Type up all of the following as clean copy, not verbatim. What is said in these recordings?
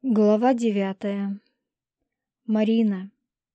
Глава 9. Марина.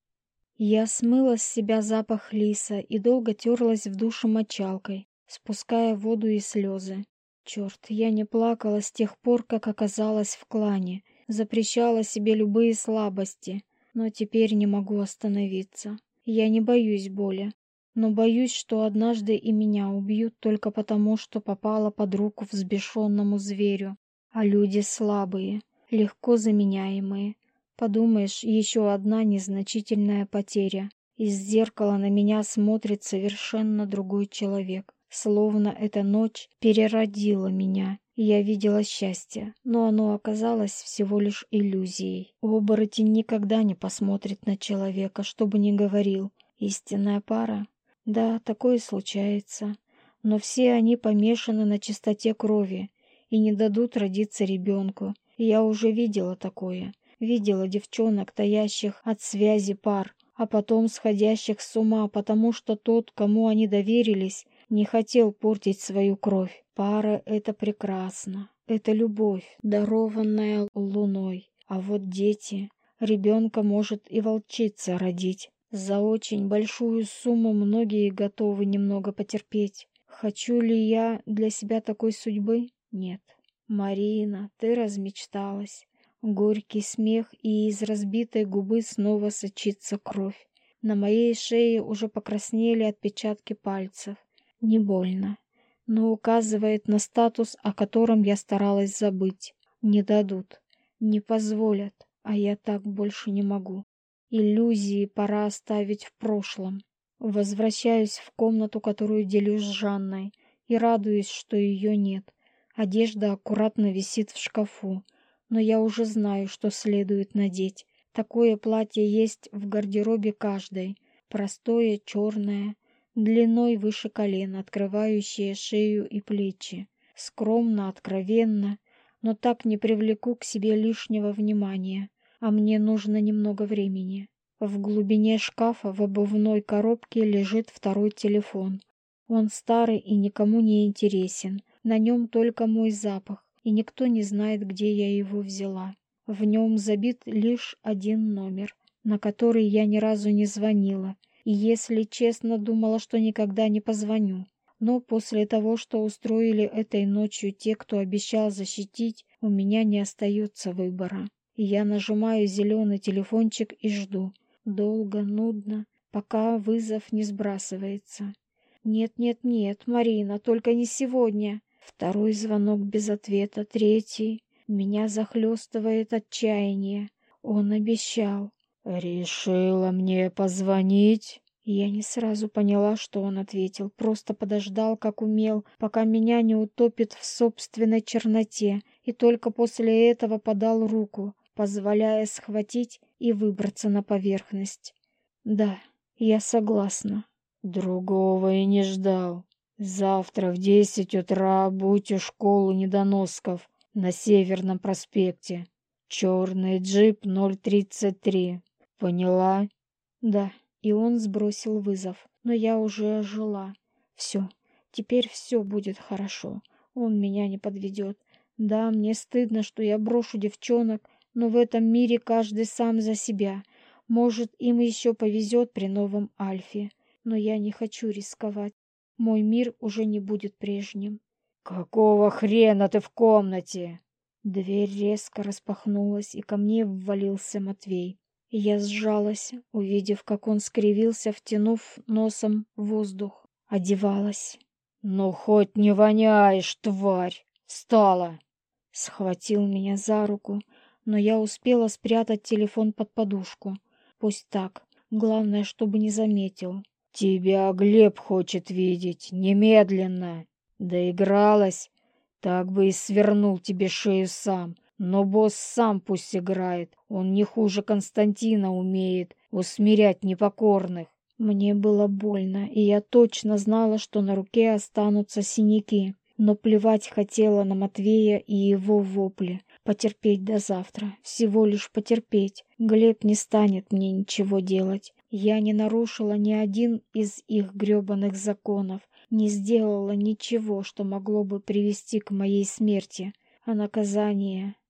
Я смыла с себя запах лиса и долго терлась в душе мочалкой, спуская воду и слезы. Черт, я не плакала с тех пор, как оказалась в клане, запрещала себе любые слабости, но теперь не могу остановиться. Я не боюсь боли, но боюсь, что однажды и меня убьют только потому, что попала под руку взбешенному зверю, а люди слабые, легко заменяемые. Подумаешь, еще одна незначительная потеря. Из зеркала на меня смотрит совершенно другой человек. Словно эта ночь переродила меня, и я видела счастье, но оно оказалось всего лишь иллюзией. Оборотень никогда не посмотрит на человека, что бы ни говорил. Истинная пара? Да, такое случается. Но все они помешаны на чистоте крови и не дадут родиться ребенку. Я уже видела такое. Видела девчонок, таящих от связи пар, а потом сходящих с ума, потому что тот, кому они доверились, не хотел портить свою кровь. Пара — это прекрасно. Это любовь, дарованная луной. А вот дети... Ребенка может и волчица родить. За очень большую сумму многие готовы немного потерпеть. Хочу ли я для себя такой судьбы? Нет. Марина, ты размечталась. Горький смех, и из разбитой губы снова сочится кровь. На моей шее уже покраснели отпечатки пальцев. Не больно, но указывает на статус, о котором я старалась забыть. Не дадут, не позволят, а я так больше не могу. Иллюзии пора оставить в прошлом. Возвращаюсь в комнату, которую делю с Жанной, и радуюсь, что ее нет. Одежда аккуратно висит в шкафу, но я уже знаю, что следует надеть. Такое платье есть в гардеробе каждой. Простое, черное, длиной выше колен, открывающее шею и плечи. Скромно, откровенно, но так не привлеку к себе лишнего внимания, а мне нужно немного времени. В глубине шкафа в обувной коробке лежит второй телефон. Он старый и никому не интересен. На нем только мой запах, и никто не знает, где я его взяла. В нем забит лишь один номер, на который я ни разу не звонила, и, если честно, думала, что никогда не позвоню. Но после того, что устроили этой ночью те, кто обещал защитить, у меня не остается выбора. И я нажимаю зеленый телефончик и жду. Долго, нудно, пока вызов не сбрасывается. «Нет, нет, нет, Марина, только не сегодня!» Второй звонок без ответа, третий. Меня захлестывает отчаяние. Он обещал. «Решила мне позвонить?» Я не сразу поняла, что он ответил. Просто подождал, как умел, пока меня не утопит в собственной черноте, и только после этого подал руку, позволяя схватить и выбраться на поверхность. «Да, я согласна». «Другого и не ждал. Завтра в 10 утра будь у школы недоносков на Северном проспекте. Черный джип 033. Поняла?» «Да». И он сбросил вызов. Но я уже ожила. Все. Теперь все будет хорошо. Он меня не подведет. Да, мне стыдно, что я брошу девчонок, но в этом мире каждый сам за себя. Может, им еще повезет при новом Альфе. Но я не хочу рисковать. Мой мир уже не будет прежним. «Какого хрена ты в комнате?» Дверь резко распахнулась, и ко мне ввалился Матвей. Я сжалась, увидев, как он скривился, втянув носом воздух. Одевалась. «Ну, хоть не воняешь, тварь! Встала!» Схватил меня за руку, но я успела спрятать телефон под подушку. Пусть так. Главное, чтобы не заметил. «Тебя Глеб хочет видеть. Немедленно!» «Доигралась? Так бы и свернул тебе шею сам. Но босс сам пусть играет. Он не хуже Константина умеет усмирять непокорных». Мне было больно, и я точно знала, что на руке останутся синяки. Но плевать хотела на Матвея и его вопли. Потерпеть до завтра. Всего лишь потерпеть. Глеб не станет мне ничего делать. Я не нарушила ни один из их грёбаных законов. Не сделала ничего, что могло бы привести к моей смерти. А наказание...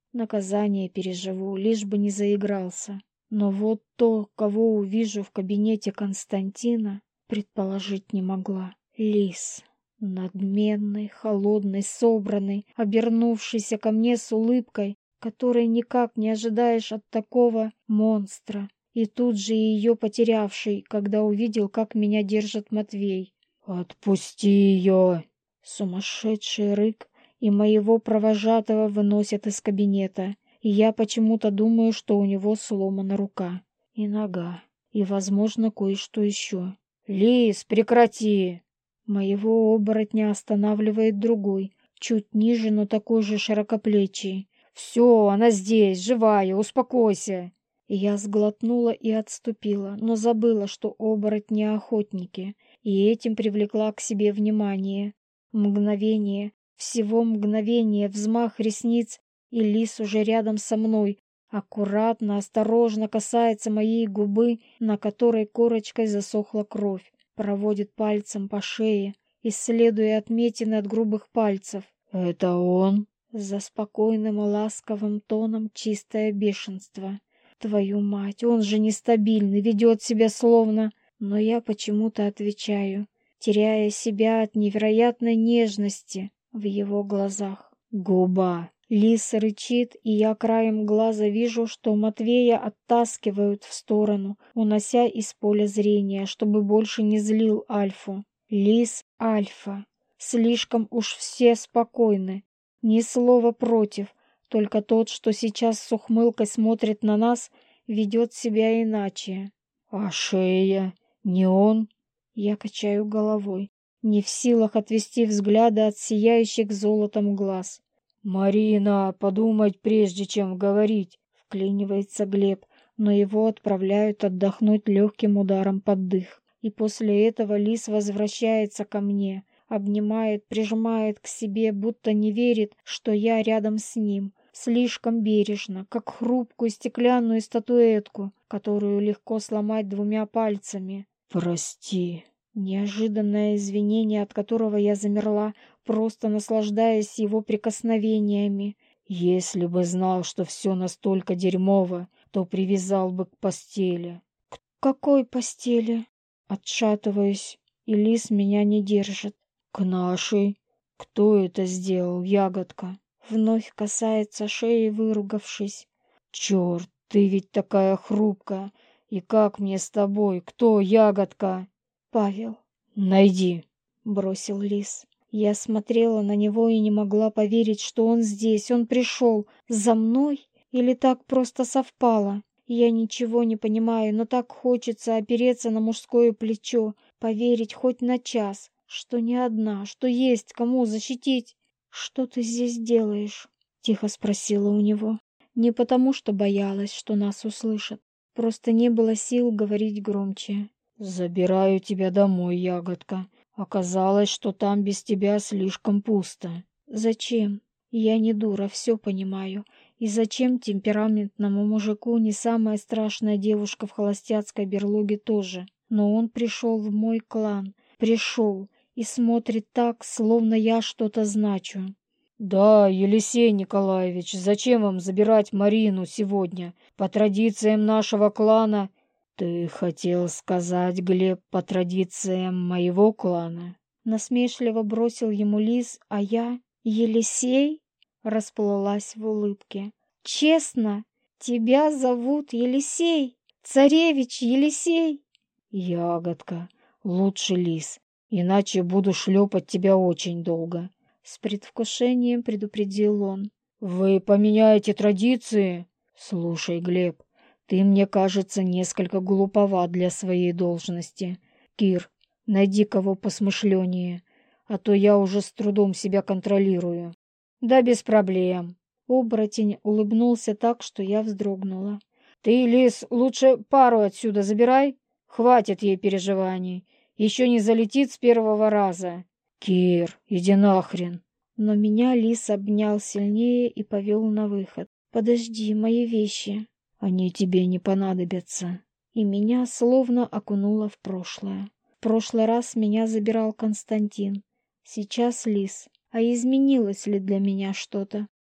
Наказание переживу, лишь бы не заигрался. Но вот то, кого увижу в кабинете Константина, предположить не могла. Лис. Надменный, холодный, собранный, обернувшийся ко мне с улыбкой, которой никак не ожидаешь от такого монстра. И тут же ее потерявший, когда увидел, как меня держит Матвей. «Отпусти ее!» Сумасшедший рык, и моего провожатого выносят из кабинета. И я почему-то думаю, что у него сломана рука и нога, и, возможно, кое-что еще. «Лис, прекрати!» Моего оборотня останавливает другой, чуть ниже, но такой же широкоплечий. «Все, она здесь, живая, успокойся!» Я сглотнула и отступила, но забыла, что оборотни охотники, и этим привлекла к себе внимание. Мгновение, всего мгновение, взмах ресниц, и лис уже рядом со мной, аккуратно, осторожно касается моей губы, на которой корочкой засохла кровь, проводит пальцем по шее, исследуя отметины от грубых пальцев. «Это он?» За спокойным и ласковым тоном чистое бешенство. Твою мать, он же нестабильный, ведет себя словно... Но я почему-то отвечаю, теряя себя от невероятной нежности в его глазах. «Губа!» Лис рычит, и я краем глаза вижу, что Матвея оттаскивают в сторону, унося из поля зрения, чтобы больше не злил Альфу. Лис Альфа. Слишком уж все спокойны. Ни слова против. Только тот, что сейчас с ухмылкой смотрит на нас, ведет себя иначе. «А шея? Не он?» Я качаю головой, не в силах отвести взгляда от сияющих золотом глаз. «Марина, подумать прежде, чем говорить!» — вклинивается Глеб, но его отправляют отдохнуть легким ударом под дых. И после этого лис возвращается ко мне, обнимает, прижимает к себе, будто не верит, что я рядом с ним. Слишком бережно, как хрупкую стеклянную статуэтку, которую легко сломать двумя пальцами. «Прости». Неожиданное извинение, от которого я замерла, просто наслаждаясь его прикосновениями. «Если бы знал, что все настолько дерьмово, то привязал бы к постели». «К какой постели?» Отшатываюсь, и лис меня не держит. «К нашей». «Кто это сделал, ягодка?» Вновь касается шеи, выругавшись. «Черт, ты ведь такая хрупкая. И как мне с тобой? Кто, ягодка?» «Павел», «Найди», — бросил лис. Я смотрела на него и не могла поверить, что он здесь. Он пришел за мной? Или так просто совпало? Я ничего не понимаю, но так хочется опереться на мужское плечо, поверить хоть на час, что не одна, что есть кому защитить. «Что ты здесь делаешь?» — тихо спросила у него. Не потому, что боялась, что нас услышат. Просто не было сил говорить громче. «Забираю тебя домой, ягодка. Оказалось, что там без тебя слишком пусто». «Зачем? Я не дура, все понимаю. И зачем темпераментному мужику не самая страшная девушка в холостяцкой берлоге тоже? Но он пришел в мой клан. Пришел. И смотрит так, словно я что-то значу». «Да, Елисей Николаевич, зачем вам забирать Марину сегодня? По традициям нашего клана...» «Ты хотел сказать, Глеб, по традициям моего клана?» Насмешливо бросил ему лис, а я... «Елисей?» — расплылась в улыбке. «Честно, тебя зовут Елисей? Царевич Елисей?» «Ягодка, лучше лис, иначе буду шлепать тебя очень долго». С предвкушением предупредил он. «Вы поменяете традиции?» «Слушай, Глеб, ты, мне кажется, несколько глуповат для своей должности. Кир, найди кого посмышленнее, а то я уже с трудом себя контролирую». «Да без проблем». Оборотень улыбнулся так, что я вздрогнула. «Ты, лис, лучше пару отсюда забирай. Хватит ей переживаний. Еще не залетит с первого раза». «Кир, иди нахрен». Но меня лис обнял сильнее и повел на выход. «Подожди, мои вещи». «Они тебе не понадобятся». И меня словно окунуло в прошлое. В прошлый раз меня забирал Константин. Сейчас лис. А изменилось ли для меня что-то?